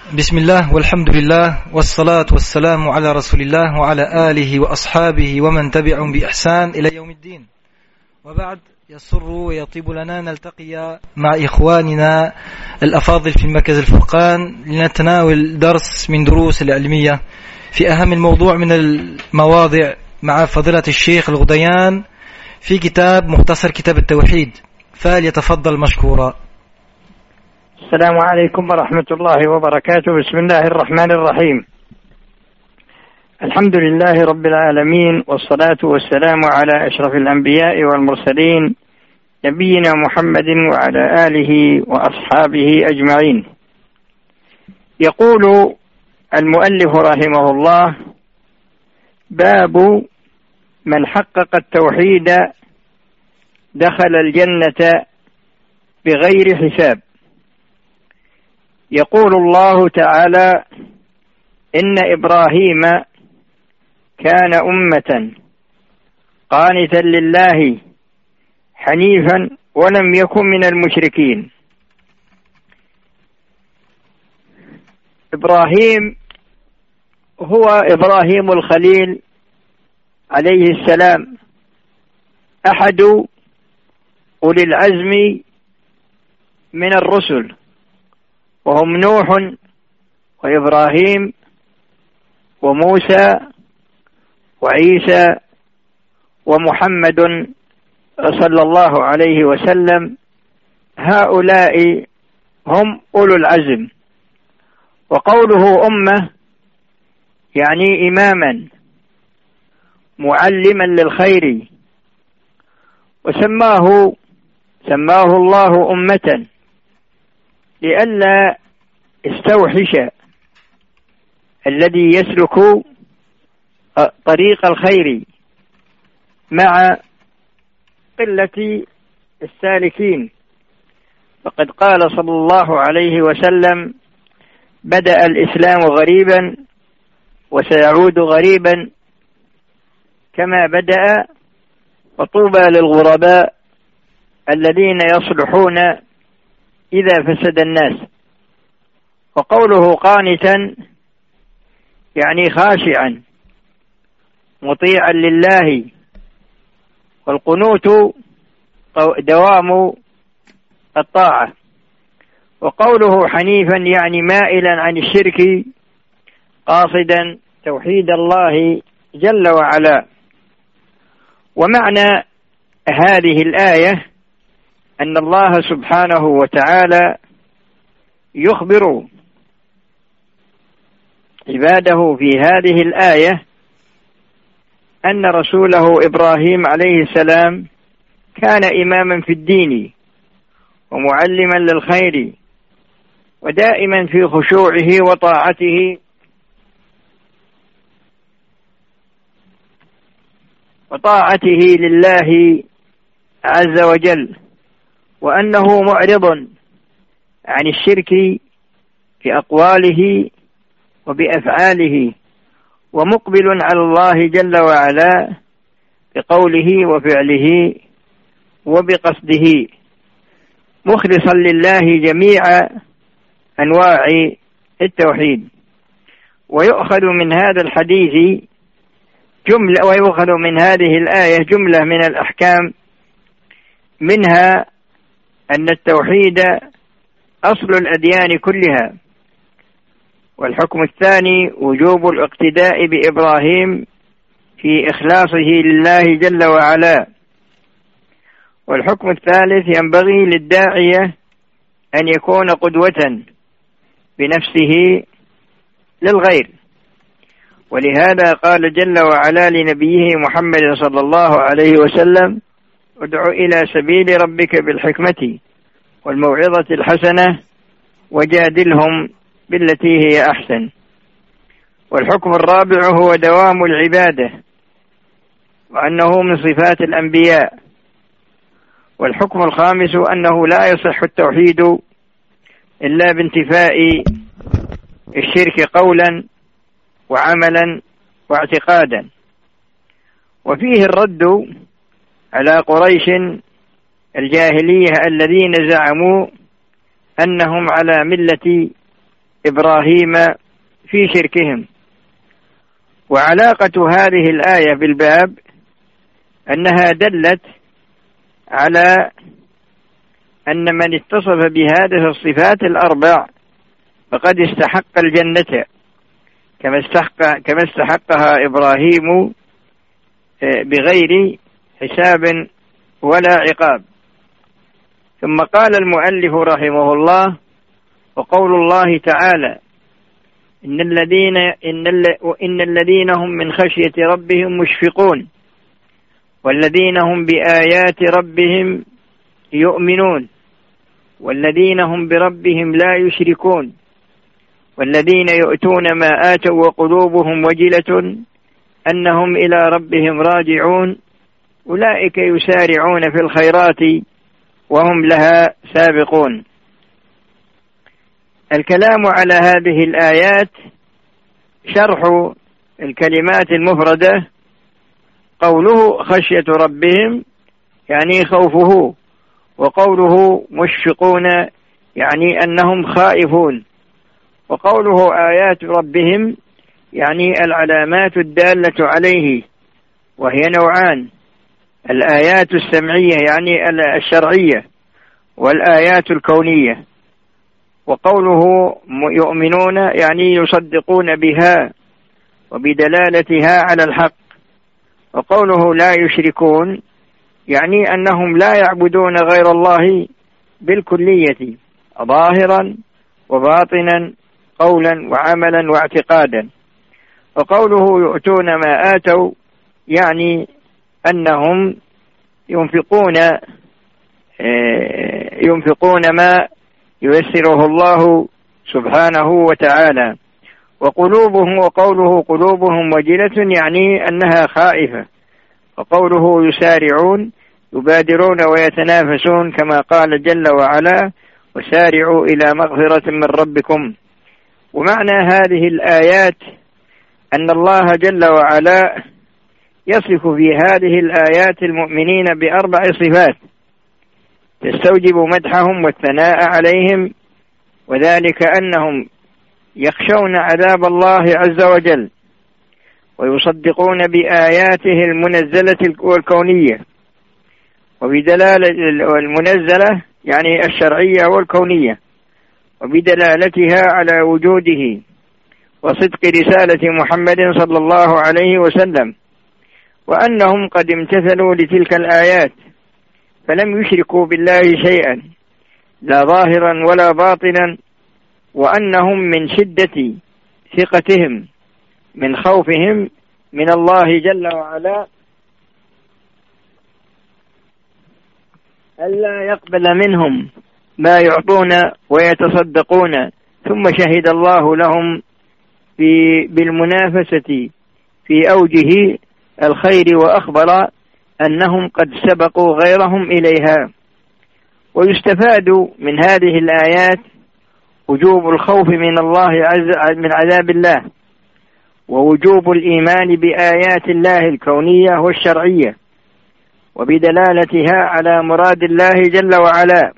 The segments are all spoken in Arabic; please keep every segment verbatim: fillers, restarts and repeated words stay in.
بسم الله والحمد لله والصلاة والسلام على رسول الله وعلى آله وأصحابه ومن تبعهم بإحسان إلى يوم الدين. وبعد، يسر ويطيب لنا نلتقي مع إخواننا الأفاضل في مركز الفرقان لنتناول درس من دروس العلمية في أهم الموضوع من المواضع مع فضيلة الشيخ الغديان في كتاب مختصر كتاب التوحيد، فليتفضل مشكورا. السلام عليكم ورحمة الله وبركاته. بسم الله الرحمن الرحيم. الحمد لله رب العالمين، والصلاة والسلام على أشرف الأنبياء والمرسلين نبينا محمد وعلى آله وأصحابه أجمعين. يقول المؤلف رحمه الله: باب من حقق التوحيد دخل الجنة بغير حساب. يقول الله تعالى: إن إبراهيم كان أمة قانتا لله حنيفا ولم يكن من المشركين. إبراهيم هو إبراهيم الخليل عليه السلام، أحد أولي العزم من الرسل، وهم نوح وإبراهيم وموسى وعيسى ومحمد صلى الله عليه وسلم. هؤلاء هم أولو العزم. وقوله أمة يعني إماما معلما للخير، وسماه سماه الله أمة لئلا استوحش الذي يسلك طريق الخير مع قلة السالكين. فقد قال صلى الله عليه وسلم: بدأ الإسلام غريبا وسيعود غريبا كما بدأ، وطوبى للغرباء الذين يصلحون إذا فسد الناس. وقوله قانتا يعني خاشعا مطيعا لله، والقنوت دوام الطاعة. وقوله حنيفا يعني مائلا عن الشرك قاصدا توحيد الله جل وعلا. ومعنى هذه الآية أن الله سبحانه وتعالى يخبر عباده في هذه الآية أن رسوله إبراهيم عليه السلام كان إماما في الدين ومعلما للخير، ودائما في خشوعه وطاعته وطاعته لله عز وجل، وأنه معرض عن الشرك في أقواله وبأفعاله، ومقبل على الله جل وعلا بقوله وفعله وبقصده، مخلصا لله جميع أنواع التوحيد. ويؤخذ من هذا الحديث جملة ويؤخذ من هذه الآية جملة من الأحكام، منها أن التوحيد أصل الأديان كلها. والحكم الثاني وجوب الاقتداء بإبراهيم في إخلاصه لله جل وعلا. والحكم الثالث ينبغي للداعية أن يكون قدوة بنفسه للغير، ولهذا قال جل وعلا لنبيه محمد صلى الله عليه وسلم: ادع إلى سبيل ربك بالحكمة والموعظة الحسنة وجادلهم بالتي هي أحسن. والحكم الرابع هو دوام العبادة، وأنه من صفات الأنبياء. والحكم الخامس أنه لا يصح التوحيد إلا بانتفاء الشرك قولا وعملا واعتقادا. وفيه الرد على قريش الجاهلية الذين زعموا أنهم على ملة إبراهيم في شركهم. وعلاقة هذه الآية بالباب أنها دلت على أن من اتصف بهذه الصفات الأربع فقد استحق الجنة كما استحق كما استحقها إبراهيم بغير حساب ولا عقاب. ثم قال المؤلف رحمه الله: وقول الله تعالى: إن الذين إن, إن الذين هم من خشية ربهم مشفقون والذين هم بآيات ربهم يؤمنون والذين هم بربهم لا يشركون والذين يؤتون ما آتوا وقلوبهم وجلة أنهم إلى ربهم راجعون أولئك يسارعون في الخيرات وهم لها سابقون. الكلام على هذه الآيات شرح الكلمات المفردة. قوله خشية ربهم يعني خوفه، وقوله مشفقون يعني أنهم خائفون، وقوله آيات ربهم يعني العلامات الدالة عليه، وهي نوعان: الآيات السمعية يعني الشرعية، والآيات الكونية. وقوله يؤمنون يعني يصدقون بها وبدلالتها على الحق. وقوله لا يشركون يعني أنهم لا يعبدون غير الله بالكلية ظاهرا وباطنا قولا وعملا واعتقادا. وقوله يؤتون ما آتوا يعني أنهم ينفقون ينفقون ما ييسره الله سبحانه وتعالى. وقلوبهم وقوله قلوبهم وجلة يعني أنها خائفة. وقوله يسارعون يبادرون ويتنافسون كما قال جل وعلا: وسارعوا إلى مغفرة من ربكم. ومعنى هذه الآيات أن الله جل وعلا يصف في هذه الآيات المؤمنين بأربع صفات تستوجب مدحهم والثناء عليهم، وذلك أنهم يخشون عذاب الله عز وجل ويصدقون بآياته المنزلة والكونية، وبدلالة المنزلة يعني الشرعية والكونية، وبدلالتها على وجوده وصدق رسالة محمد صلى الله عليه وسلم، وأنهم قد امتثلوا لتلك الآيات فلم يشركوا بالله شيئا لا ظاهرا ولا باطنا، وأنهم من شدة ثقتهم من خوفهم من الله جل وعلا ألا يقبل منهم ما يعطون ويتصدقون، ثم شهد الله لهم بالمنافسة في أوجه الخير وأخبر أنهم قد سبقوا غيرهم إليها. ويستفاد من هذه الآيات وجوب الخوف من الله عز من عذاب الله، ووجوب الإيمان بآيات الله الكونية والشرعية وبدلالتها على مراد الله جل وعلا.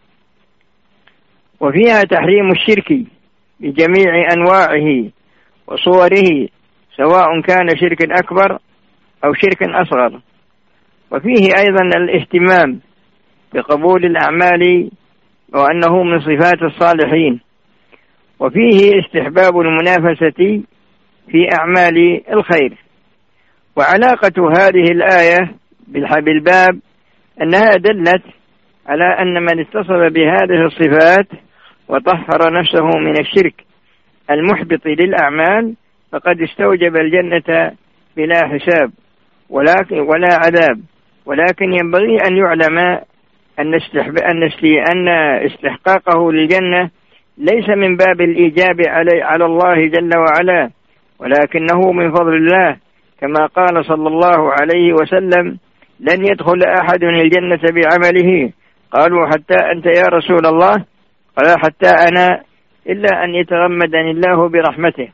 وفيها تحريم الشرك بجميع أنواعه وصوره سواء كان شرك أكبر أو شرك أصغر. وفيه أيضا الاهتمام بقبول الأعمال وأنه من صفات الصالحين. وفيه استحباب المنافسة في أعمال الخير. وعلاقة هذه الآية بالباب أنها دلت على أن من اتصف بهذه الصفات وطهر نفسه من الشرك المحبط للأعمال فقد استوجب الجنة بلا حساب ولكن ولا عذاب. ولكن ينبغي أن يعلم أن أن استحقاقه للجنة ليس من باب الإيجاب علي على الله جل وعلا، ولكنه من فضل الله، كما قال صلى الله عليه وسلم: لن يدخل أحد الجنة بعمله. قالوا: حتى أنت يا رسول الله؟ قال: حتى أنا، إلا أن يتغمدني الله برحمته.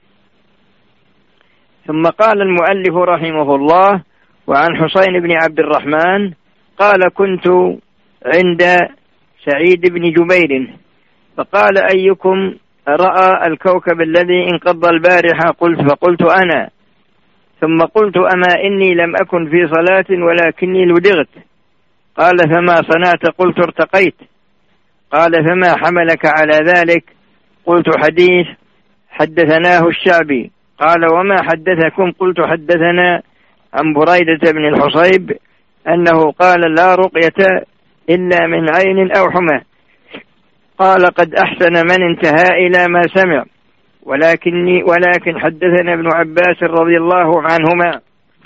ثم قال المؤلف رحمه الله: وعن حسين بن عبد الرحمن قال: كنت عند سعيد بن جبير فقال: أيكم رأى الكوكب الذي انقض البارحة قلت فقلت أنا، ثم قلت أما إني لم أكن في صلاة ولكني لدغت. قال فما صنعت؟ قلت ارتقيت. قال فما حملك على ذلك؟ قلت حديث حدثناه الشعبي. قال وما حدثكم؟ قلت حدثنا عن بريدة بن الحصيب أنه قال لا رقية إلا من عين أو حمى. قال قد أحسن من انتهى إلى ما سمع، ولكني ولكن حدثنا ابن عباس رضي الله عنهما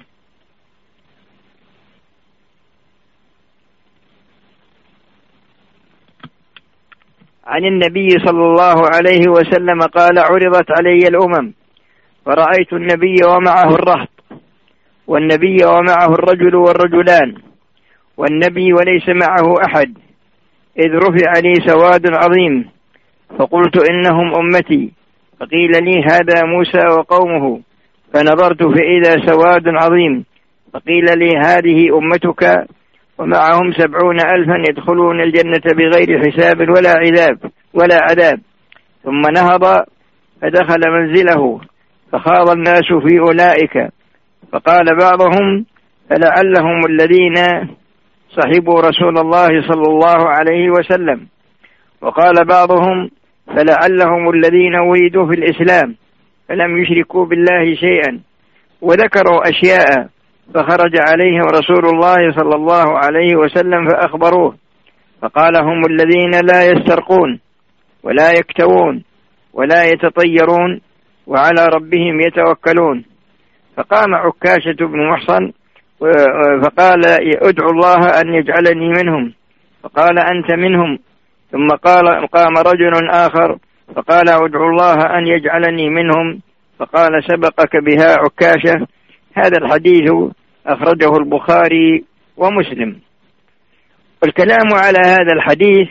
عن النبي صلى الله عليه وسلم قال عرضت علي الأمم فرأيت النبي ومعه الرهط، والنبي ومعه الرجل والرجلان، والنبي وليس معه أحد، إذ رفع لي سواد عظيم فقلت إنهم أمتي، فقيل لي هذا موسى وقومه، فنظرت فإذا سواد عظيم، فقيل لي هذه أمتك ومعهم سبعون ألفا يدخلون الجنة بغير حساب ولا عذاب ولا عذاب. ثم نهض فدخل منزله فخاض الناس في أولئك، فقال بعضهم فلعلهم الذين صحبوا رسول الله صلى الله عليه وسلم، وقال بعضهم فلعلهم الذين ولدوا في الإسلام فلم يشركوا بالله شيئا، وذكروا أشياء، فخرج عليهم رسول الله صلى الله عليه وسلم فأخبروه، فقال هم الذين لا يسترقون ولا يكتوون ولا يتطيرون وعلى ربهم يتوكلون. فقام عكاشة بن محصن فقال ادعو الله أن يجعلني منهم، فقال أنت منهم. ثم قال قام رجل آخر فقال ادعو الله أن يجعلني منهم، فقال سبقك بها عكاشة. هذا الحديث أخرجه البخاري ومسلم. والكلام على هذا الحديث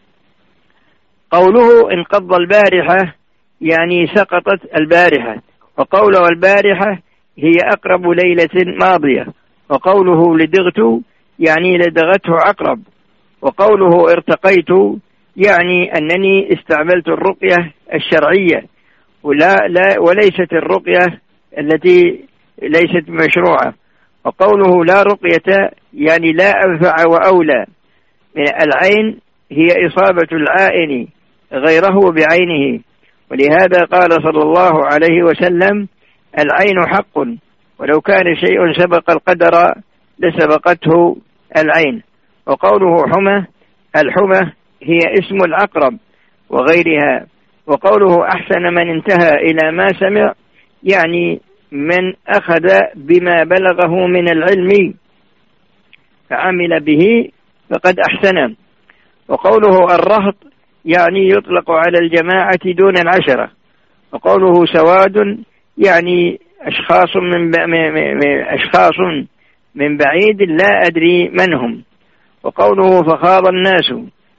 قوله انقض البارحة يعني سقطت البارحة، وقوله البارحة هي أقرب ليلة ماضية، وقوله لدغت يعني لدغته عقرب، وقوله ارتقيت يعني أنني استعملت الرقية الشرعية ولا لا وليست الرقية التي ليست مشروعة. وقوله لا رقية يعني لا أنفع وأولى من العين هي إصابة العائن غيره بعينه، ولهذا قال صلى الله عليه وسلم العين حق، ولو كان شيء سبق القدر لسبقته العين. وقوله حمى الحمى هي اسم العقرب وغيرها. وقوله أحسن من انتهى إلى ما سمع يعني من أخذ بما بلغه من العلم فعمل به فقد أحسن. وقوله الرهط يعني يطلق على الجماعة دون العشرة. وقوله سواد يعني أشخاص من, أشخاص من بعيد لا أدري من هم. وقوله فخاض الناس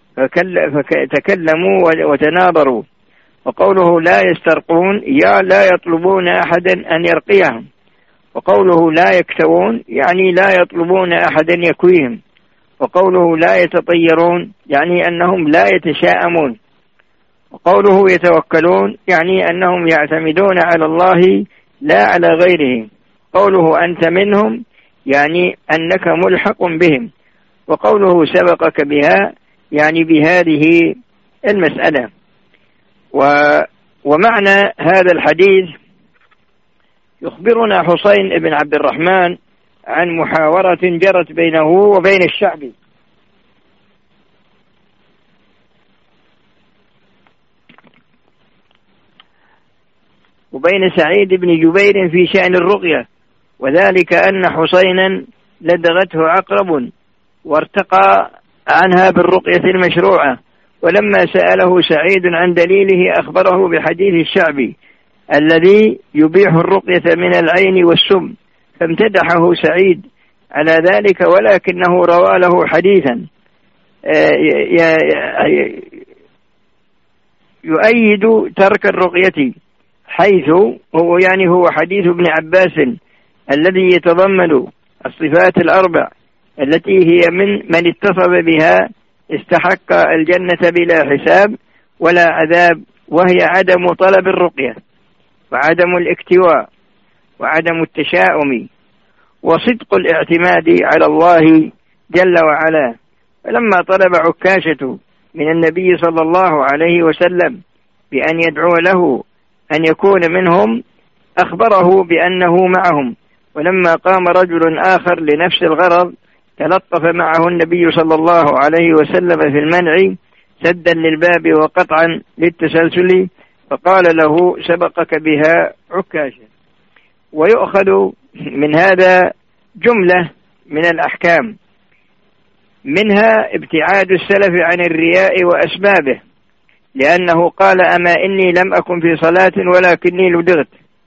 فتكلموا وتناظروا. وقوله لا يسترقون يا لا يطلبون أحدا أن يرقيهم. وقوله لا يكتوون يعني لا يطلبون أحدا يكويهم. وقوله لا يتطيرون يعني أنهم لا يتشاءمون. وقوله يتوكلون يعني أنهم يعتمدون على الله لا على غيره. قوله أنت منهم يعني أنك ملحق بهم. وقوله سبقك بها يعني بهذه المسألة. ومعنى هذا الحديث يخبرنا حسين بن عبد الرحمن عن محاورة جرت بينه وبين الشعبي وبين سعيد بن جبير في شأن الرقية، وذلك أن حسينا لدغته عقرب وارتقى عنها بالرقية المشروعة، ولما سأله سعيد عن دليله أخبره بحديث الشعبي الذي يبيح الرقية من العين والسم، فامتدحه سعيد على ذلك، ولكنه روى له حديثا يؤيد ترك الرقية، حيث هو يعني هو حديث ابن عباس الذي يتضمن الصفات الأربع التي هي من من اتصف بها استحق الجنة بلا حساب ولا عذاب وهي عدم طلب الرقية وعدم الاكتواء وعدم التشاؤم وصدق الاعتماد على الله جل وعلا. فلما طلب عكاشة من النبي صلى الله عليه وسلم بأن يدعو له أن يكون منهم أخبره بأنه معهم، ولما قام رجل آخر لنفس الغرض تلطف معه النبي صلى الله عليه وسلم في المنع سدا للباب وقطعا للتسلسل، فقال له سبقك بها عكاشة. ويؤخذ من هذا جملة من الأحكام، منها ابتعاد السلف عن الرياء وأسبابه، لأنه قال أما إني لم أكن في صلاة ولكني لدغت.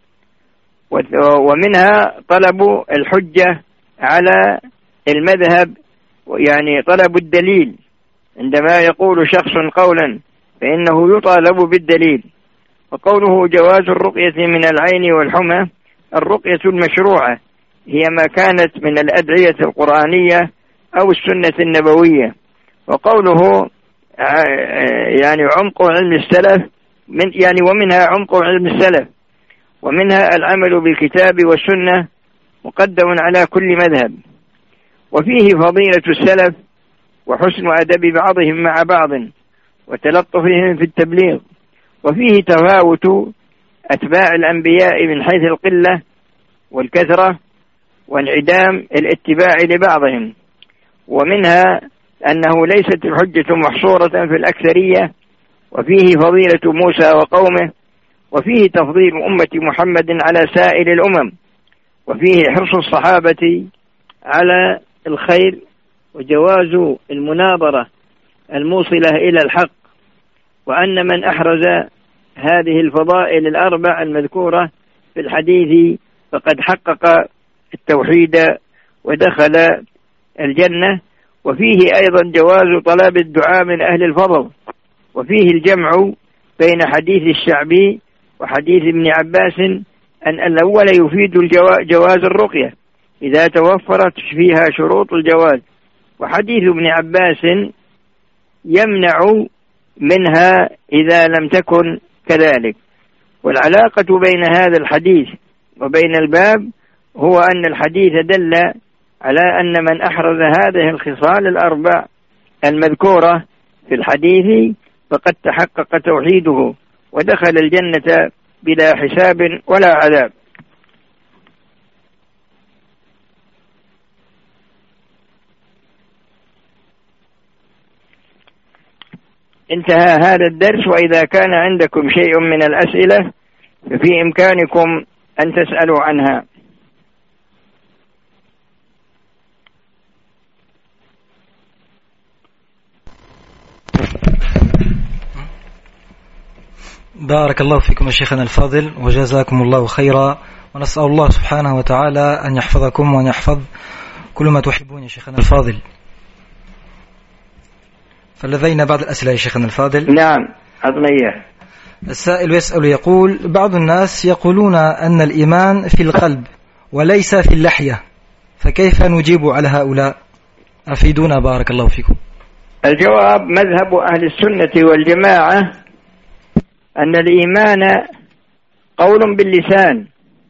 ومنها طلب الحجة على المذهب، يعني طلب الدليل، عندما يقول شخص قولا فإنه يطالب بالدليل. وقوله جواز الرقية من العين والحمى، الرقية المشروعة هي ما كانت من الأدعية القرآنية أو السنة النبوية. وقوله يعني عمق علم السلف من يعني ومنها عمق علم السلف، ومنها العمل بالكتاب والسنة مقدم على كل مذهب. وفيه فضيلة السلف وحسن أدب بعضهم مع بعض وتلطفهم في التبليغ. وفيه تفاوت أتباع الأنبياء من حيث القلة والكثرة وانعدام الاتباع لبعضهم. ومنها أنه ليست الحجة محصورة في الأكثرية. وفيه فضيلة موسى وقومه، وفيه تفضيل أمة محمد على سائر الأمم، وفيه حرص الصحابة على الخير، وجواز المناظرة الموصلة إلى الحق، وأن من أحرز هذه الفضائل الأربع المذكورة في الحديث فقد حقق التوحيد ودخل الجنة. وفيه أيضا جواز طلب الدعاء من أهل الفضل. وفيه الجمع بين حديث الشعبي وحديث ابن عباس أن الأول يفيد جواز الرقية إذا توفرت فيها شروط الجواز، وحديث ابن عباس يمنع منها إذا لم تكن كذلك. والعلاقة بين هذا الحديث وبين الباب هو أن الحديث دل على أن من أحرز هذه الخصال الأربع المذكورة في الحديث فقد تحقق توحيده ودخل الجنة بلا حساب ولا عذاب. انتهى هذا الدرس، وإذا كان عندكم شيء من الأسئلة ففي إمكانكم أن تسألوا عنها. بارك الله فيكم يا شيخنا الفاضل وجزاكم الله خيرا، ونسأل الله سبحانه وتعالى أن يحفظكم وأن يحفظ كل ما تحبون يا شيخنا الفاضل. فلدينا بعض الأسئلة يا شيخنا الفاضل. نعم أضنية. السائل يسأل يقول: بعض الناس يقولون أن الإيمان في القلب وليس في اللحية، فكيف نجيب على هؤلاء؟ أفيدونا بارك الله فيكم. الجواب: مذهب أهل السنة والجماعة أن الإيمان قول باللسان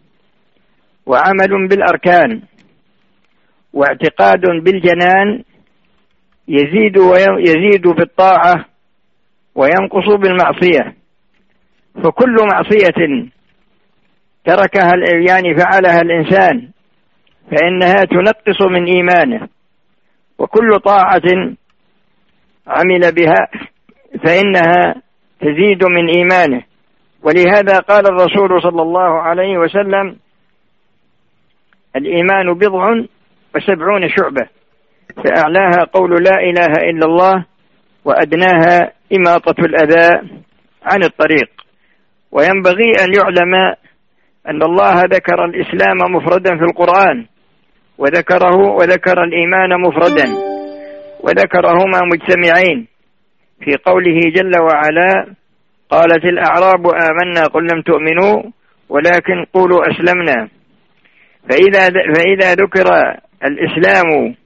وعمل بالأركان واعتقاد بالجنان، يزيد ويزيد بالطاعة وينقص بالمعصية. فكل معصية تركها يعني فعلها الإنسان فإنها تنقص من إيمانه، وكل طاعة عمل بها فإنها تزيد من إيمانه. ولهذا قال الرسول صلى الله عليه وسلم: الإيمان بضع وسبعون شعبة، فأعلاها قول لا إله إلا الله، وأدناها إماطة الأذى عن الطريق. وينبغي أن يعلم أن الله ذكر الإسلام مفردا في القرآن، وذكره وذكر الإيمان مفردا، وذكرهما مجتمعين في قوله جل وعلا: قالت الأعراب آمنا قل لم تؤمنوا ولكن قولوا أسلمنا. فإذا فإذا ذكر الإسلام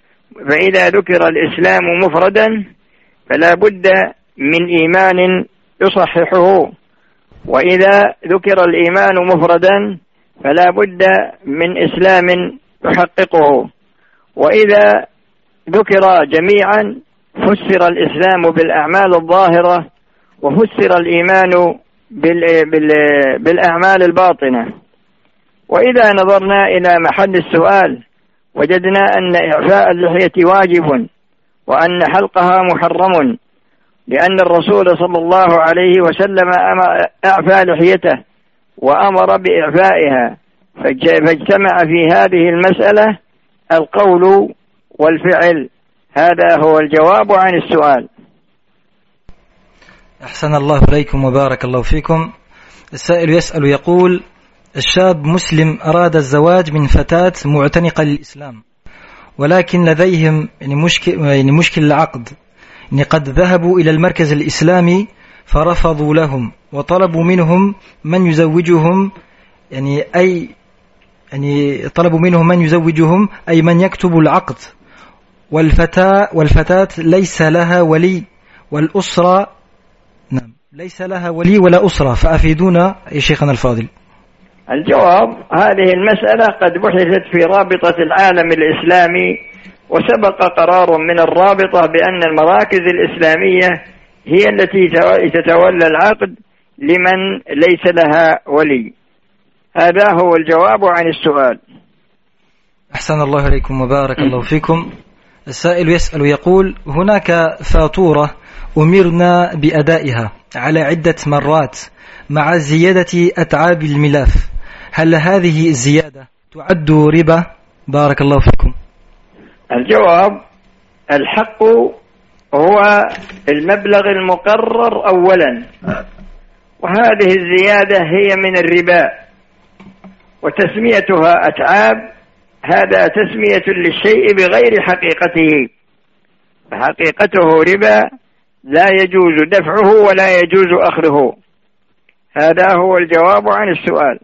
فإذا ذكر الإسلام مفردا فلا بد من إيمان يصححه، وإذا ذكر الإيمان مفردا فلا بد من إسلام يحققه، وإذا ذكر جميعا فسر الإسلام بالأعمال الظاهرة وفسر الإيمان بالأعمال الباطنة. وإذا نظرنا إلى محل السؤال وجدنا أن إعفاء اللحية واجب وأن حلقها محرم، لأن الرسول صلى الله عليه وسلم أعفى لحيته وأمر بإعفائها، فاجتمع في هذه المسألة القول والفعل. هذا هو الجواب عن السؤال. أحسن الله إليكم وبارك الله فيكم. السائل يسأل يقول: الشاب مسلم أراد الزواج من فتاة معتنقة للإسلام، ولكن لديهم يعني مشكل يعني مشكل العقد، يعني قد ذهبوا إلى المركز الإسلامي فرفضوا لهم وطلبوا منهم من يزوجهم، يعني أي يعني طلبوا منهم من يزوجهم أي من يكتب العقد، والفتاة والفتاة ليس لها ولي والأسرة نعم ليس لها ولي ولا أسرة، فأفيدونا يا شيخنا الفاضل. الجواب: هذه المسألة قد بحثت في رابطة العالم الإسلامي، وسبق قرار من الرابطة بأن المراكز الإسلامية هي التي تتولى العقد لمن ليس لها ولي. هذا هو الجواب عن السؤال. أحسن الله إليكم وبارك الله فيكم. السائل يسأل يقول: هناك فاتورة أمرنا بأدائها على عدة مرات مع زيادة أتعاب الملف، هل هذه الزيادة تعد ربا؟ بارك الله فيكم. الجواب: الحق هو المبلغ المقرر أولا، وهذه الزيادة هي من الربا، وتسميتها أتعاب هذا تسمية للشيء بغير حقيقته، فحقيقته ربا لا يجوز دفعه ولا يجوز أخذه. هذا هو الجواب عن السؤال.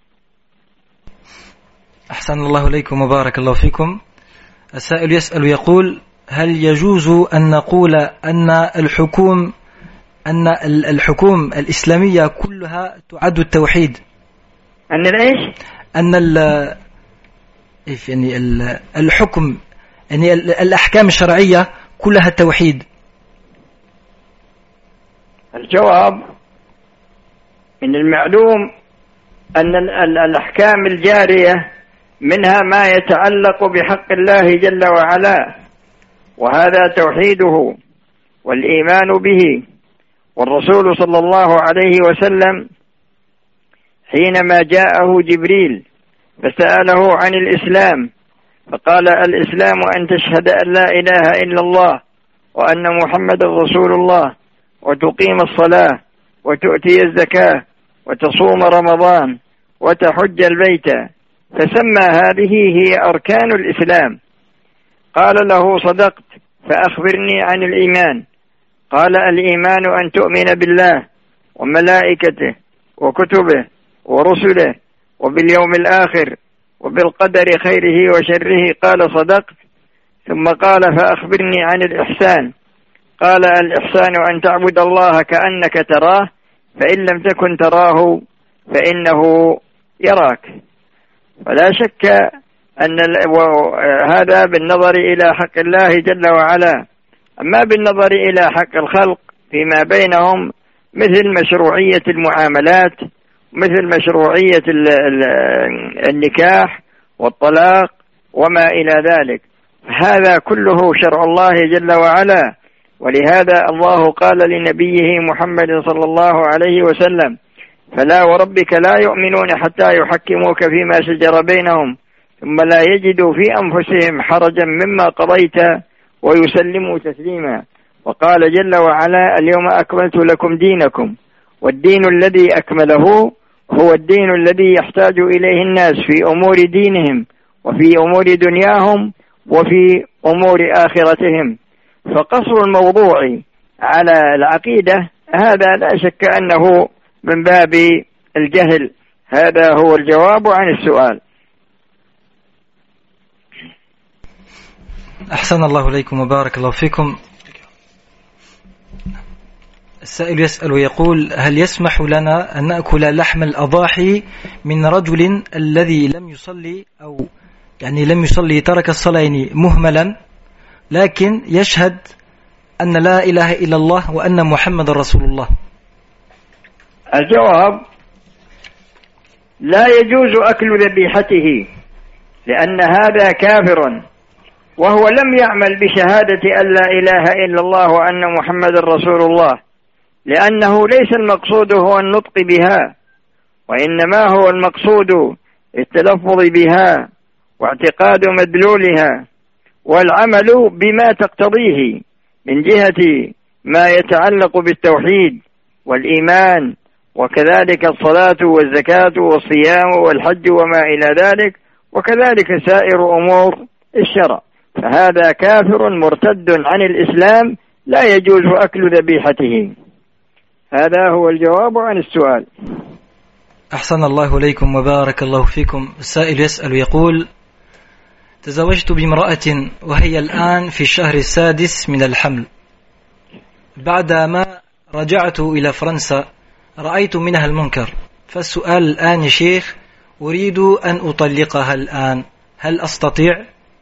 أحسن الله إليكم وبارك الله فيكم. السائل يسأل يقول: هل يجوز أن نقول أن الحكوم أن الحكوم الإسلامية كلها تعد التوحيد؟ أن الإيش؟ أن ال يعني الحكم يعني الأحكام الشرعية كلها التوحيد. الجواب: من المعلوم أن الأحكام الجارية منها ما يتعلق بحق الله جل وعلا، وهذا توحيده والإيمان به. والرسول صلى الله عليه وسلم حينما جاءه جبريل فسأله عن الإسلام فقال: الإسلام أن تشهد أن لا إله إلا الله وأن محمد رسول الله، وتقيم الصلاة، وتؤتي الزكاة، وتصوم رمضان، وتحج البيت. فسمى هذه هي أركان الإسلام. قال له: صدقت، فأخبرني عن الإيمان. قال: الإيمان أن تؤمن بالله وملائكته وكتبه ورسله وباليوم الآخر وبالقدر خيره وشره. قال: صدقت. ثم قال: فأخبرني عن الإحسان. قال: الإحسان أن تعبد الله كأنك تراه، فإن لم تكن تراه فإنه يراك. ولا شك أن هذا بالنظر إلى حق الله جل وعلا. أما بالنظر إلى حق الخلق فيما بينهم مثل مشروعية المعاملات، مثل مشروعية النكاح والطلاق وما إلى ذلك، هذا كله شرع الله جل وعلا. ولهذا الله قال لنبيه محمد صلى الله عليه وسلم: فلا وربك لا يؤمنون حتى يحكموك فيما شجر بينهم ثم لا يجدوا في أنفسهم حرجا مما قضيت ويسلموا تسليما. وقال جل وعلا: اليوم أكملت لكم دينكم. والدين الذي أكمله هو الدين الذي يحتاج إليه الناس في أمور دينهم وفي أمور دنياهم وفي أمور آخرتهم. فقصر الموضوع على العقيدة هذا لا شك أنه من باب الجهل. هذا هو الجواب عن السؤال. أحسن الله إليكم وبارك الله فيكم. السائل يسأل ويقول: هل يسمح لنا أن نأكل لحم الأضاحي من رجل الذي لم يصلي أو يعني لم يصلي ترك الصلاة يعني مهملا، لكن يشهد أن لا إله إلا الله وأن محمد رسول الله؟ الجواب: لا يجوز أكل ذبيحته، لأن هذا كافر، وهو لم يعمل بشهادة أن لا إله إلا الله وأن محمد رسول الله، لأنه ليس المقصود هو النطق بها، وإنما هو المقصود التلفظ بها واعتقاد مدلولها والعمل بما تقتضيه من جهة ما يتعلق بالتوحيد والإيمان، وكذلك الصلاة والزكاة والصيام والحج وما إلى ذلك، وكذلك سائر أمور الشرع. فهذا كافر مرتد عن الإسلام لا يجوز أكل ذبيحته. هذا هو الجواب عن السؤال. أحسن الله إليكم وبارك الله فيكم. السائل يسأل يقول: تزوجت بامرأة وهي الآن في الشهر السادس من الحمل. بعدما رجعت إلى فرنسا رأيت منها المنكر، فالسؤال الآن يا شيخ: أريد أن أطلقها الآن، هل أستطيع؟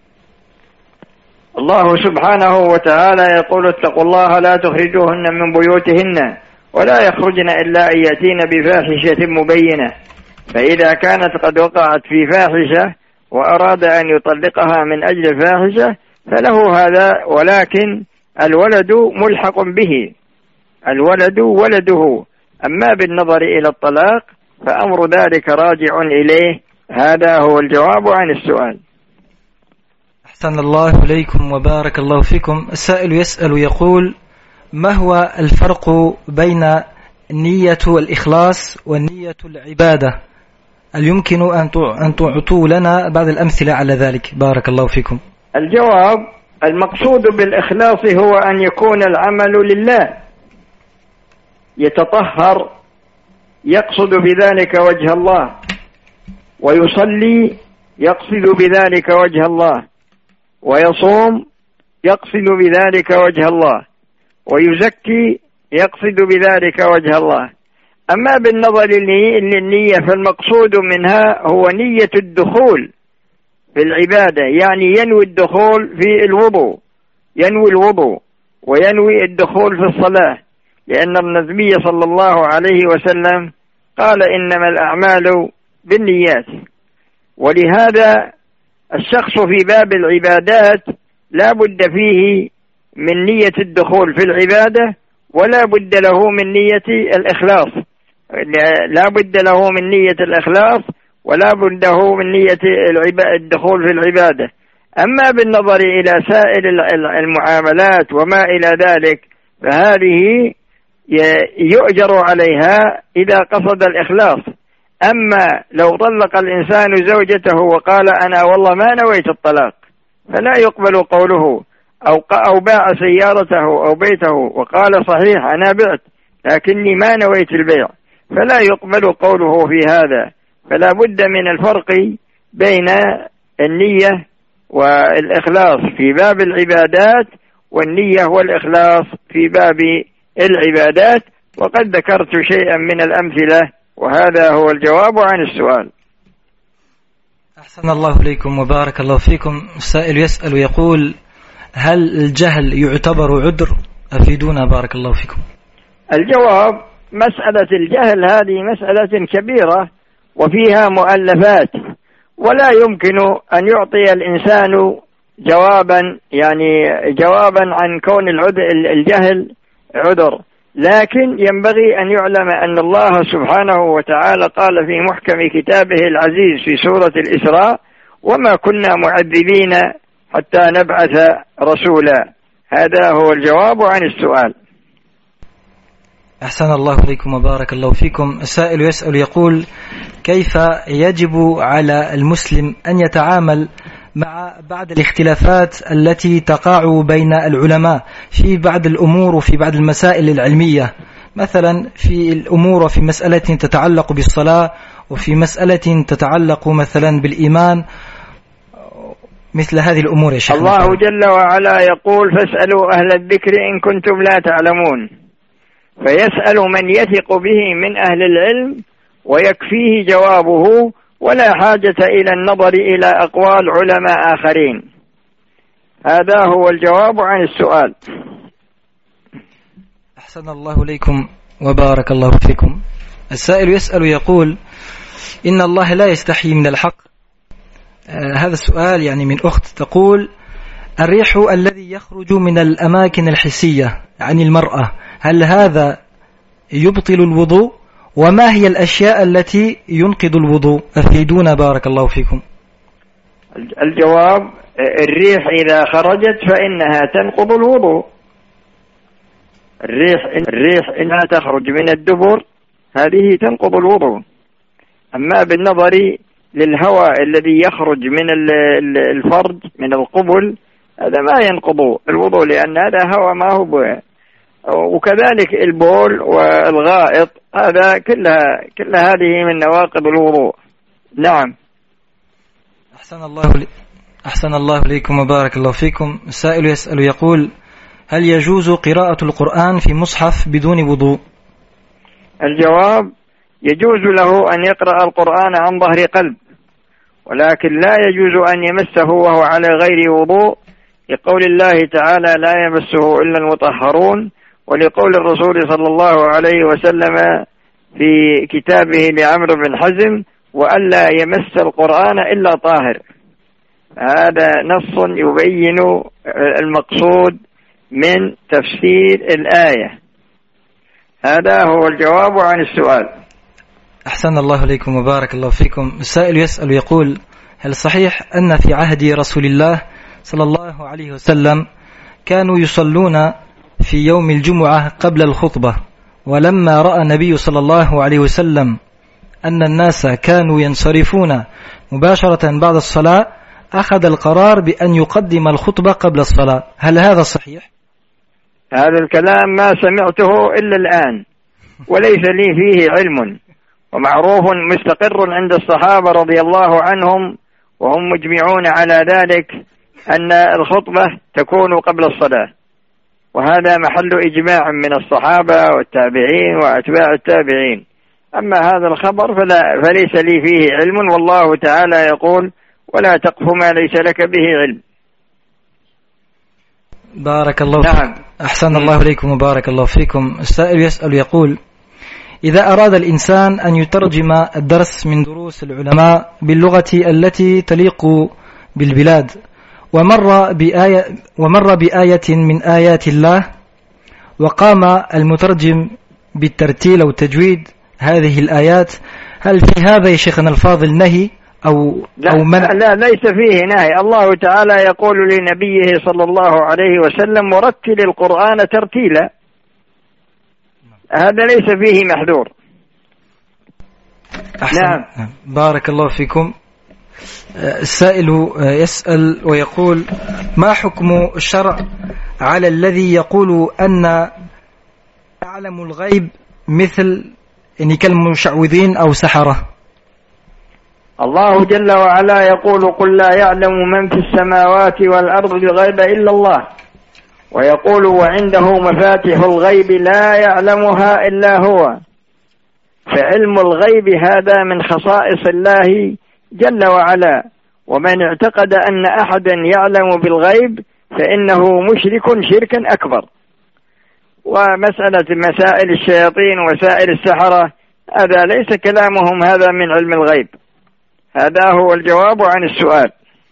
الله سبحانه وتعالى يقول: اتقوا الله لا تخرجوهن من بيوتهن ولا يخرجن إلا أن يأتين بفاحشة مبينة. فإذا كانت قد وقعت في فاحشة وأراد أن يطلقها من أجل الفاحشة فله هذا، ولكن الولد ملحق به، الولد ولده. أما بالنظر إلى الطلاق فأمر ذلك راجع إليه. هذا هو الجواب عن السؤال. أحسن الله إليكم وبارك الله فيكم. السائل يسأل يقول: ما هو الفرق بين النية والإخلاص والنية العبادة؟ هل يمكن أن تعطوا لنا بعض الأمثلة على ذلك؟ بارك الله فيكم. الجواب: المقصود بالإخلاص هو أن يكون العمل لله، يتطهر يقصد بذلك وجه الله، ويصلي يقصد بذلك وجه الله، ويصوم يقصد بذلك وجه الله، ويزكي يقصد بذلك وجه الله. أما بالنظر للنية فالمقصود منها هو نية الدخول في العبادة، يعني ينوي الدخول في الوضوء، ينوي الوضوء وينوي الدخول في الصلاة، لأن النبي صلى الله عليه وسلم قال: إنما الأعمال بالنيات. ولهذا الشخص في باب العبادات لا بد فيه من نية الدخول في العبادة، ولا بد له من نية الإخلاص، لا بد له من نية الإخلاص ولا بد له من نية الدخول في العبادة. أما بالنظر إلى سائر المعاملات وما إلى ذلك فهذه يؤجر عليها إذا قصد الإخلاص. أما لو طلق الإنسان زوجته وقال: أنا والله ما نويت الطلاق، فلا يقبل قوله. أو أو باع سيارته أو بيته وقال: صحيح أنا بعت لكني ما نويت البيع، فلا يقبل قوله في هذا. فلا بد من الفرق بين النية والإخلاص في باب العبادات والنية والإخلاص في باب العبادات، وقد ذكرت شيئا من الأمثلة، وهذا هو الجواب عن السؤال. أحسن الله إليكم وبارك الله فيكم. السائل يسأل يقول: هل الجهل يعتبر عذر؟ أفيدونا بارك الله فيكم. الجواب: مسألة الجهل هذه مسألة كبيرة وفيها مؤلفات، ولا يمكن أن يعطي الإنسان جوابا يعني جوابا عن كون الجهل عذر، لكن ينبغي أن يعلم أن الله سبحانه وتعالى قال في محكم كتابه العزيز في سورة الإسراء: وما كنا معذبين حتى نبعث رسولا. هذا هو الجواب عن السؤال. أحسن الله إليكم وبارك الله فيكم. السائل يسأل يقول: كيف يجب على المسلم أن يتعامل مع بعض الاختلافات التي تقع بين العلماء في بعض الأمور وفي بعض المسائل العلمية، مثلا في الأمور وفي مسألة تتعلق بالصلاة وفي مسألة تتعلق مثلا بالإيمان، مثل هذه الأمور يا شيخ؟ الله جل وعلا يقول: فاسألوا أهل الذكر إن كنتم لا تعلمون. فيسأل من يثق به من أهل العلم ويكفيه جوابه، ولا حاجة إلى النظر إلى أقوال علماء آخرين. هذا هو الجواب عن السؤال. أحسن الله إليكم وبارك الله فيكم. السائل يسأل يقول: إن الله لا يستحي من الحق. آه هذا السؤال يعني من أخت تقول: الريح الذي يخرج من الأماكن الحسية عن المرأة، هل هذا يبطل الوضوء؟ وما هي الأشياء التي ينقض الوضوء؟ أفيدونا بارك الله فيكم. الجواب: الريح إذا خرجت فإنها تنقض الوضوء. الريح الريح إنها تخرج من الدبر هذه تنقض الوضوء. أما بالنظر للهواء الذي يخرج من الفرج من القبل هذا ما ينقض الوضوء، لأن هذا هواء ما هو. وكذلك البول والغائط هذا كلها كل هذه من نواقض الوضوء. نعم. أحسن الله لي. أحسن الله إليكم وبارك الله فيكم. السائل يسأل يقول: هل يجوز قراءة القرآن في مصحف بدون وضوء؟ الجواب: يجوز له أن يقرأ القرآن عن ظهر قلب، ولكن لا يجوز أن يمسه وهو على غير وضوء، لقول الله تعالى: لا يمسه إلا المطهرون، ولقول الرسول صلى الله عليه وسلم في كتابه لعمرو بن حزم: وألا يمس القرآن إلا طاهر. هذا نص يبين المقصود من تفسير الآية. هذا هو الجواب عن السؤال. أحسن الله إليكم وبارك الله فيكم. السائل يسأل يقول: هل صحيح أن في عهد رسول الله صلى الله عليه وسلم كانوا يصلون في يوم الجمعة قبل الخطبة، ولما رأى النبي صلى الله عليه وسلم أن الناس كانوا ينصرفون مباشرة بعد الصلاة أخذ القرار بأن يقدم الخطبة قبل الصلاة؟ هل هذا صحيح؟ هذا الكلام ما سمعته إلا الآن، وليس لي فيه علم، ومعروف مستقر عند الصحابة رضي الله عنهم وهم مجمعون على ذلك أن الخطبة تكون قبل الصلاة، وهذا محل إجماع من الصحابة والتابعين وأتباع التابعين. أما هذا الخبر فلا فليس لي فيه علم، والله تعالى يقول: ولا تقف ما ليس لك به علم. بارك الله نعم. فيكم. أحسن الله إليكم وبارك الله فيكم. السائل يسأل يقول: إذا أراد الإنسان أن يترجم الدرس من دروس العلماء باللغة التي تليق بالبلاد، ومر بآية, ومر بآية من آيات الله، وقام المترجم بالترتيل أو تجويد هذه الآيات، هل في هذا يا شيخنا الفاضل نهي أو, لا أو منع؟ لا ليس فيه نهي. الله تعالى يقول لنبيه صلى الله عليه وسلم: ورتل القرآن ترتيلا. هذا ليس فيه محذور. أحسن. نعم. بارك الله فيكم. السائل يسأل ويقول: ما حكم الشرع على الذي يقول أن يعلم الغيب مثل يعني كالمشعوذين أو سحرة؟ الله جل وعلا يقول: قل لا يعلم من في السماوات والأرض الغيب إلا الله. ويقول: وعنده مفاتح الغيب لا يعلمها إلا هو. فعلم الغيب هذا من خصائص الله جل وعلا، ومن اعتقد أن أحدا يعلم بالغيب فإنه مشرك شركا أكبر. ومسألة مسائل الشياطين وسائل السحرة هذا ليس كلامهم، هذا من علم الغيب. هذا هو الجواب عن السؤال.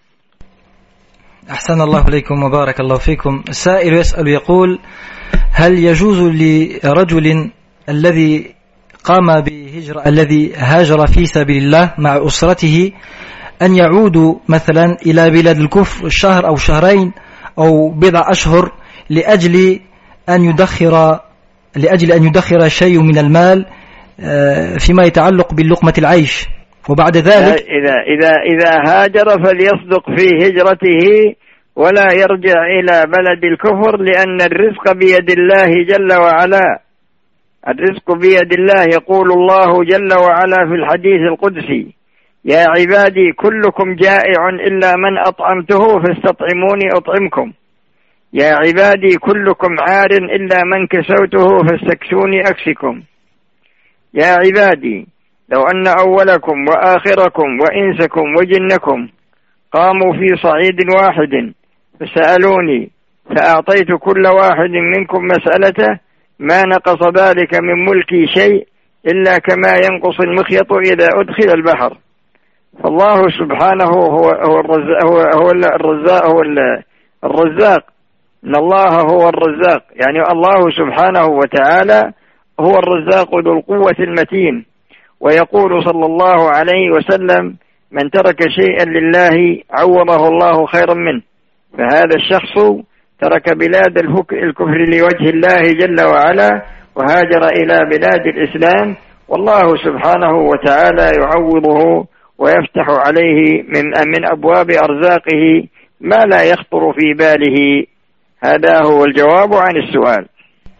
أحسن الله إليكم وبارك الله فيكم. السائل يسأل يقول: هل يجوز لرجل الذي قام بهجرة الذي هاجر في سبيل الله مع أسرته أن يعودوا مثلا إلى بلاد الكفر شهر أو شهرين أو بضع أشهر لأجل أن يدخر لأجل أن يدخر شيء من المال فيما يتعلق باللقمة العيش، وبعد ذلك إذا إذا إذا هاجر فليصدق في هجرته ولا يرجع إلى بلد الكفر، لأن الرزق بيد الله جل وعلا. الرزق بيد الله. يقول الله جل وعلا في الحديث القدسي: يا عبادي كلكم جائع إلا من أطعمته فاستطعموني أطعمكم. يا عبادي كلكم عار إلا من كسوته فاستكسوني أكسكم. يا عبادي لو أن أولكم وآخركم وإنسكم وجنكم قاموا في صعيد واحد فسألوني فأعطيت كل واحد منكم مسألته ما نقص ذلك من ملكي شيء إلا كما ينقص المخيط إذا أدخل البحر. فالله سبحانه هو هو الرزاق هو, هو الرزاق هو الرزاق إن الله هو الرزاق، يعني الله سبحانه وتعالى هو الرزاق ذو القوة المتين. ويقول صلى الله عليه وسلم من ترك شيئا لله عوضه الله خيرا منه. فهذا الشخص ترك بلاد الكفر لوجه الله جل وعلا وهاجر إلى بلاد الإسلام، والله سبحانه وتعالى يعوضه ويفتح عليه من من أبواب أرزاقه ما لا يخطر في باله. هذا هو الجواب عن السؤال.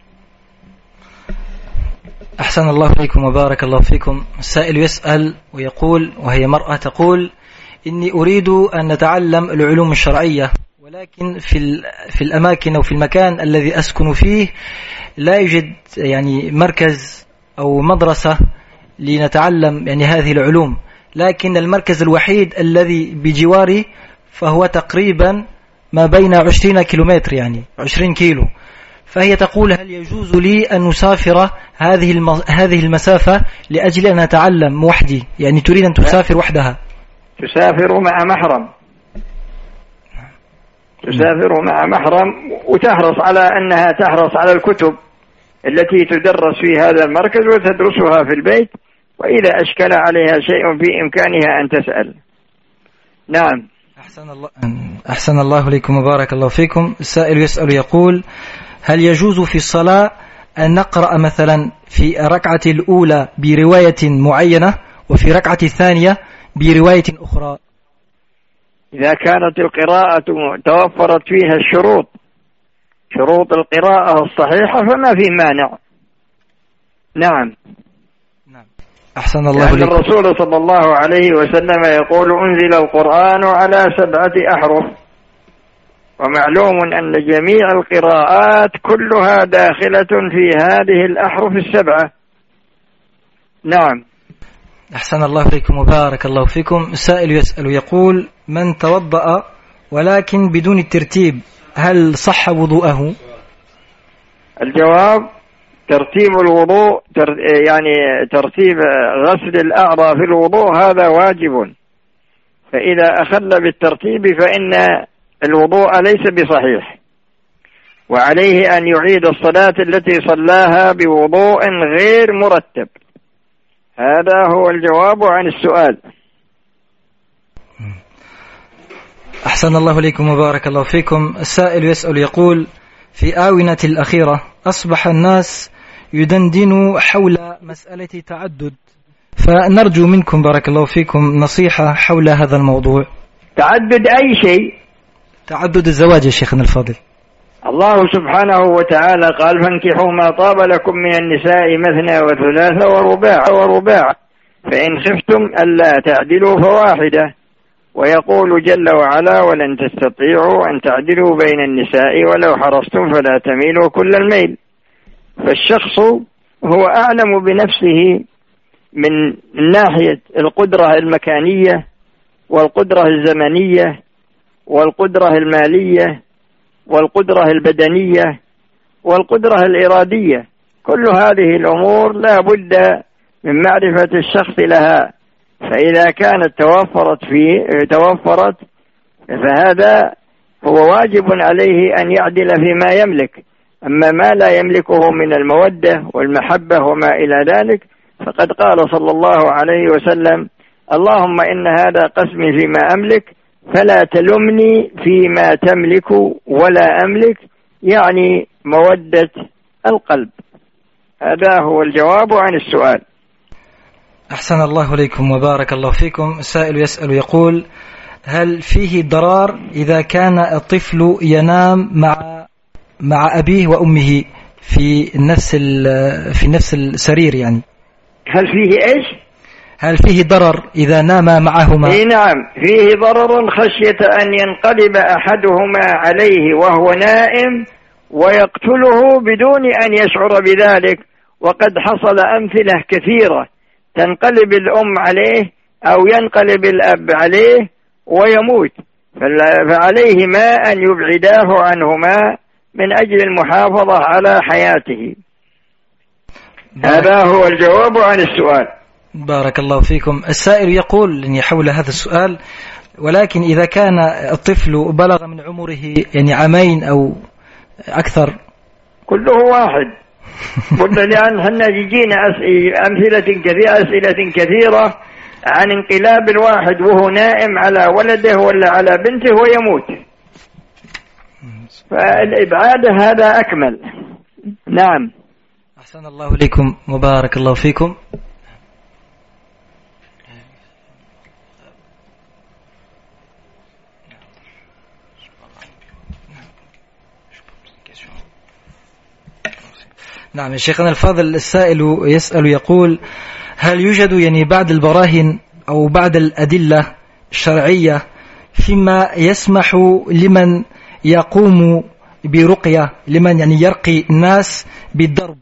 أحسن الله إليكم وبارك الله فيكم. السائل يسأل ويقول، وهي مرأة تقول: إني أريد أن نتعلم العلوم الشرعية، ولكن في في الأماكن أو في المكان الذي أسكن فيه لا يوجد يعني مركز أو مدرسة لنتعلم يعني هذه العلوم، لكن المركز الوحيد الذي بجواري فهو تقريبا ما بين عشرين كيلومتر، يعني عشرين كيلو. فهي تقول: هل يجوز لي أن نسافر هذه هذه المسافة لأجل أن أتعلم وحدي؟ يعني تريد أن تسافر وحدها. تسافر مع محرم، تسافر مع محرم وتحرص على أنها تحرص على الكتب التي تدرس في هذا المركز وتدرسها في البيت، وإذا أشكل عليها شيء في إمكانها أن تسأل. نعم. أحسن الله أحسن الله إليكم وبارك الله فيكم. السائل يسأل يقول: هل يجوز في الصلاة أن نقرأ مثلا في الركعة الأولى برواية معينة وفي ركعة الثانية برواية أخرى؟ إذا كانت القراءة توفرت فيها الشروط شروط القراءة الصحيحة فما في مانع. نعم. نعم. أحسن الله إليكم. الرسول صلى الله عليه وسلم يقول: أنزل القرآن على سبعة أحرف، ومعلوم أن جميع القراءات كلها داخلة في هذه الأحرف السبعة. نعم. أحسن الله إليكم وبارك الله فيكم. السائل يسأل يقول: من توضأ ولكن بدون الترتيب هل صح وضوءه؟ الجواب: ترتيب الوضوء تر... يعني ترتيب غسل الأعضاء في الوضوء هذا واجب، فإذا أخل بالترتيب فإن الوضوء ليس بصحيح، وعليه أن يعيد الصلاة التي صلاها بوضوء غير مرتب. هذا هو الجواب عن السؤال. أحسن الله إليكم وبارك الله فيكم. السائل يسأل يقول: في آونة الأخيرة أصبح الناس يدندنوا حول مسألة تعدد، فنرجو منكم بارك الله فيكم نصيحة حول هذا الموضوع. تعدد أي شيء؟ تعدد الزواج يا شيخنا الفاضل. الله سبحانه وتعالى قال: فانكحوا ما طاب لكم من النساء مثنى وثلاث ورباع ورباع فإن خفتم ألا تعدلوا فواحدة. ويقول جل وعلا: ولن تستطيعوا أن تعدلوا بين النساء ولو حرصتم فلا تميلوا كل الميل. فالشخص هو أعلم بنفسه من ناحية القدرة المكانية والقدرة الزمنية والقدرة المالية والقدرة البدنية والقدرة الإرادية. كل هذه الأمور لا بد من معرفة الشخص لها، فإذا كانت توفرت فيه توفرت فهذا هو واجب عليه أن يعدل فيما يملك. أما ما لا يملكه من المودة والمحبة وما إلى ذلك فقد قال صلى الله عليه وسلم: اللهم إن هذا قسمي فيما أملك فلا تلمني فيما تملك ولا أملك، يعني مودة القلب. هذا هو الجواب عن السؤال. أحسن الله إليكم وبارك الله فيكم. السائل يسأل يقول: هل فيه ضرر إذا كان الطفل ينام مع مع أبيه وأمه في نفس في نفس السرير؟ يعني هل فيه إيش؟ هل فيه ضرر إذا نام معهما؟ إيه نعم، فيه ضرر خشية أن ينقلب أحدهما عليه وهو نائم ويقتله بدون أن يشعر بذلك، وقد حصل أمثلة كثيرة تنقلب الأم عليه أو ينقلب الأب عليه ويموت، فعليهما أن يبعداه عنهما من أجل المحافظة على حياته. هذا هو الجواب عن السؤال. بارك الله فيكم. السائل يقول يعني حول هذا السؤال، ولكن إذا كان الطفل بلغ من عمره يعني عامين أو أكثر؟ كله واحد. قلنا لأن هنا يجينا أمثلة كثيرة أسئلة كثيرة عن انقلاب الواحد وهو نائم على ولده ولا على بنته ويموت، فالإبعاد هذا أكمل. نعم. أحسن الله لكم وبارك الله فيكم. نعم يا شيخنا الفاضل، السائل يسأل يقول: هل يوجد يعني بعد البراهين أو بعد الأدلة الشرعية فيما يسمح لمن يقوم برقية، لمن يعني يرقي الناس بالضرب؟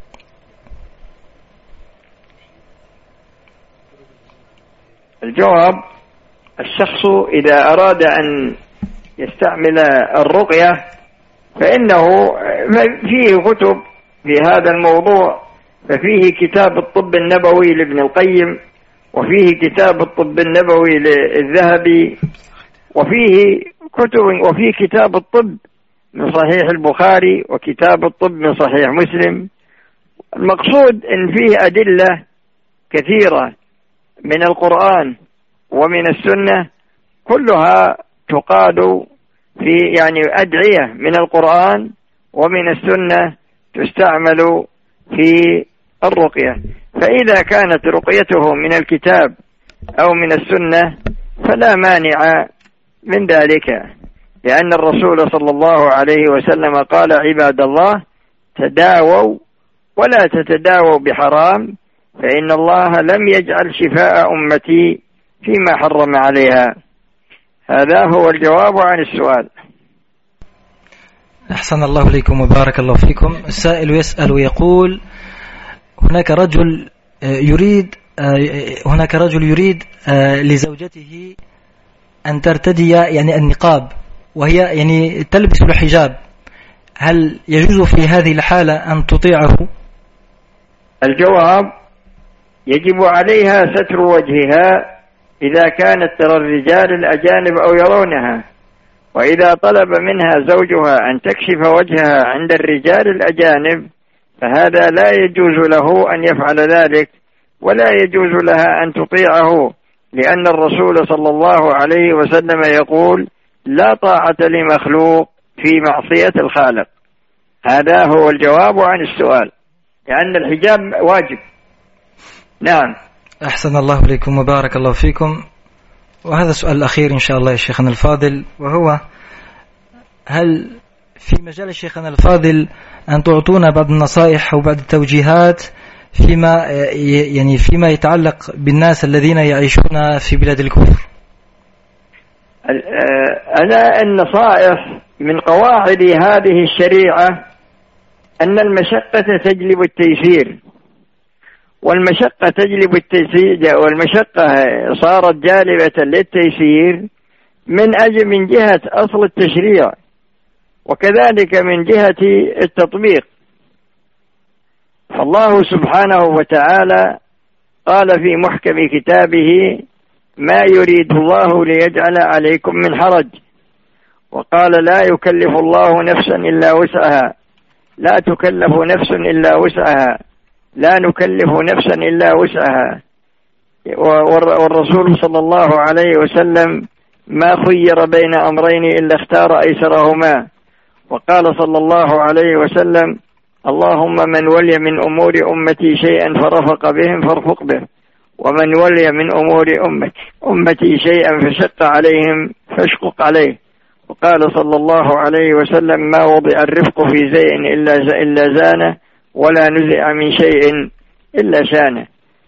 الجواب: الشخص إذا أراد أن يستعمل الرقية فإنه فيه كتب في هذا الموضوع، ففيه كتاب الطب النبوي لابن القيم، وفيه كتاب الطب النبوي للذهبي، وفيه كتب وفيه كتاب الطب من صحيح البخاري وكتاب الطب من صحيح مسلم. المقصود إن فيه أدلة كثيرة من القرآن ومن السنة كلها تقاد في يعني أدعية من القرآن ومن السنة تستعمل في الرقية، فإذا كانت رقيته من الكتاب أو من السنة فلا مانع من ذلك، لأن الرسول صلى الله عليه وسلم قال: عباد الله تداووا ولا تتداووا بحرام، فإن الله لم يجعل شفاء أمتي فيما حرم عليها. هذا هو الجواب عن السؤال. أحسن الله لكم وبارك الله فيكم. السائل يسأل ويقول: هناك رجل يريد هناك رجل يريد لزوجته أن ترتدي يعني النقاب وهي يعني تلبس الحجاب، هل يجوز في هذه الحالة أن تطيعه؟ الجواب: يجب عليها ستر وجهها إذا كانت ترى الرجال الأجانب أو يرونها، وإذا طلب منها زوجها أن تكشف وجهها عند الرجال الأجانب فهذا لا يجوز له أن يفعل ذلك، ولا يجوز لها أن تطيعه، لأن الرسول صلى الله عليه وسلم يقول: لا طاعة لمخلوق في معصية الخالق. هذا هو الجواب عن السؤال، لأن الحجاب واجب. نعم. أحسن الله لكم وبارك الله فيكم. وهذا السؤال الأخير إن شاء الله يا شيخنا الفاضل، وهو: هل في مجال شيخنا الفاضل أن تعطونا بعض النصائح أو بعض التوجيهات فيما يعني فيما يتعلق بالناس الذين يعيشون في بلاد الكفر؟ أنا النصائح من قواعد هذه الشريعة أن المشقة تجلب التيسير، والمشقة تجلب التيسير، والمشقة صارت جالبة للتيسير من أجل من جهة أصل التشريع، وكذلك من جهة التطبيق. فالله سبحانه وتعالى قال في محكم كتابه: ما يريد الله ليجعل عليكم من حرج، وقال: لا يكلف الله نفسا إلا وسعها، لا تكلف نفس إلا وسعها، لا نكلف نفسا إلا وسعها. والرسول صلى الله عليه وسلم ما خير بين أمرين إلا اختار أيسرهما، وقال صلى الله عليه وسلم: اللهم من ولي من أمور أمتي شيئا فرفق بهم فارفق به، ومن ولي من أمور أمتي شيئا فشق عليهم فاشقق عليه. وقال صلى الله عليه وسلم: ما وضع الرفق في شيء إلا زانه، ولا نزع من شيء إلا شانه.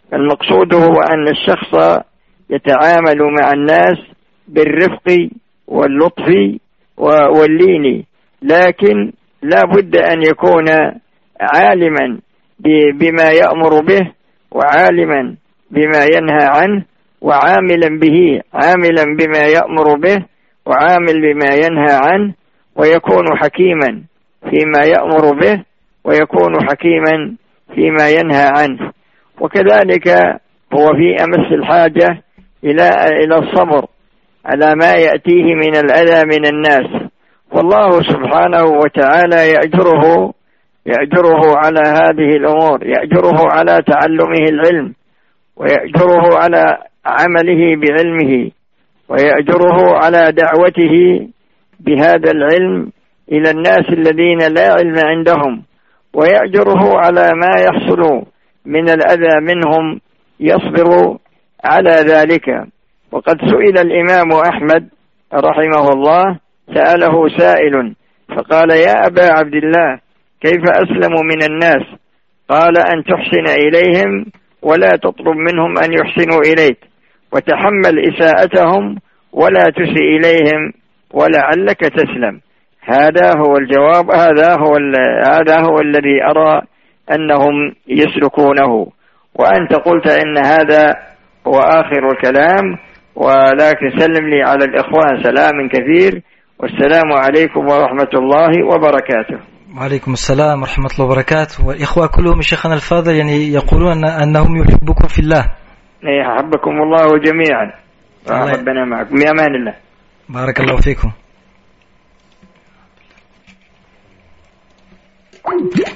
المقصود هو أن الشخص يتعامل مع الناس بالرفق واللطف واللين، لكن لا بد أن يكون عالما بما يأمر به وعالما بما ينهى عنه وعاملا به، عاملا بما يأمر به وعامل بما ينهى عنه، ويكون حكيما فيما يأمر به ويكون حكيما فيما ينهى عنه. وكذلك هو في أمس الحاجة إلى إلى الصبر على ما يأتيه من الأذى من الناس، والله سبحانه وتعالى يأجره يأجره على هذه الأمور، يأجره على تعلمه العلم، ويأجره على عمله بعلمه، ويأجره على دعوته بهذا العلم إلى الناس الذين لا علم عندهم، ويأجره على ما يحصل من الأذى منهم، يصبر على ذلك. وقد سئل الإمام أحمد رحمه الله، سأله سائل فقال: يا أبا عبد الله، كيف أسلم من الناس؟ قال: أن تحسن إليهم ولا تطلب منهم أن يحسنوا إليك، وتحمل إساءتهم ولا تسئ إليهم ولعلك تسلم. هذا هو الجواب، هذا هو هذا هو الذي أرى أنهم يسلكونه. وأنت قلت إن هذا هو آخر الكلام، ولكن سلم لي على الإخوان سلام كثير، والسلام عليكم ورحمة الله وبركاته. وعليكم السلام ورحمة الله وبركاته. والإخوة كلهم شيخنا الفاضل يعني يقولون أنهم يحبكم في الله. يحبكم الله جميعا وربنا معكم، بأمان الله. بارك الله فيكم.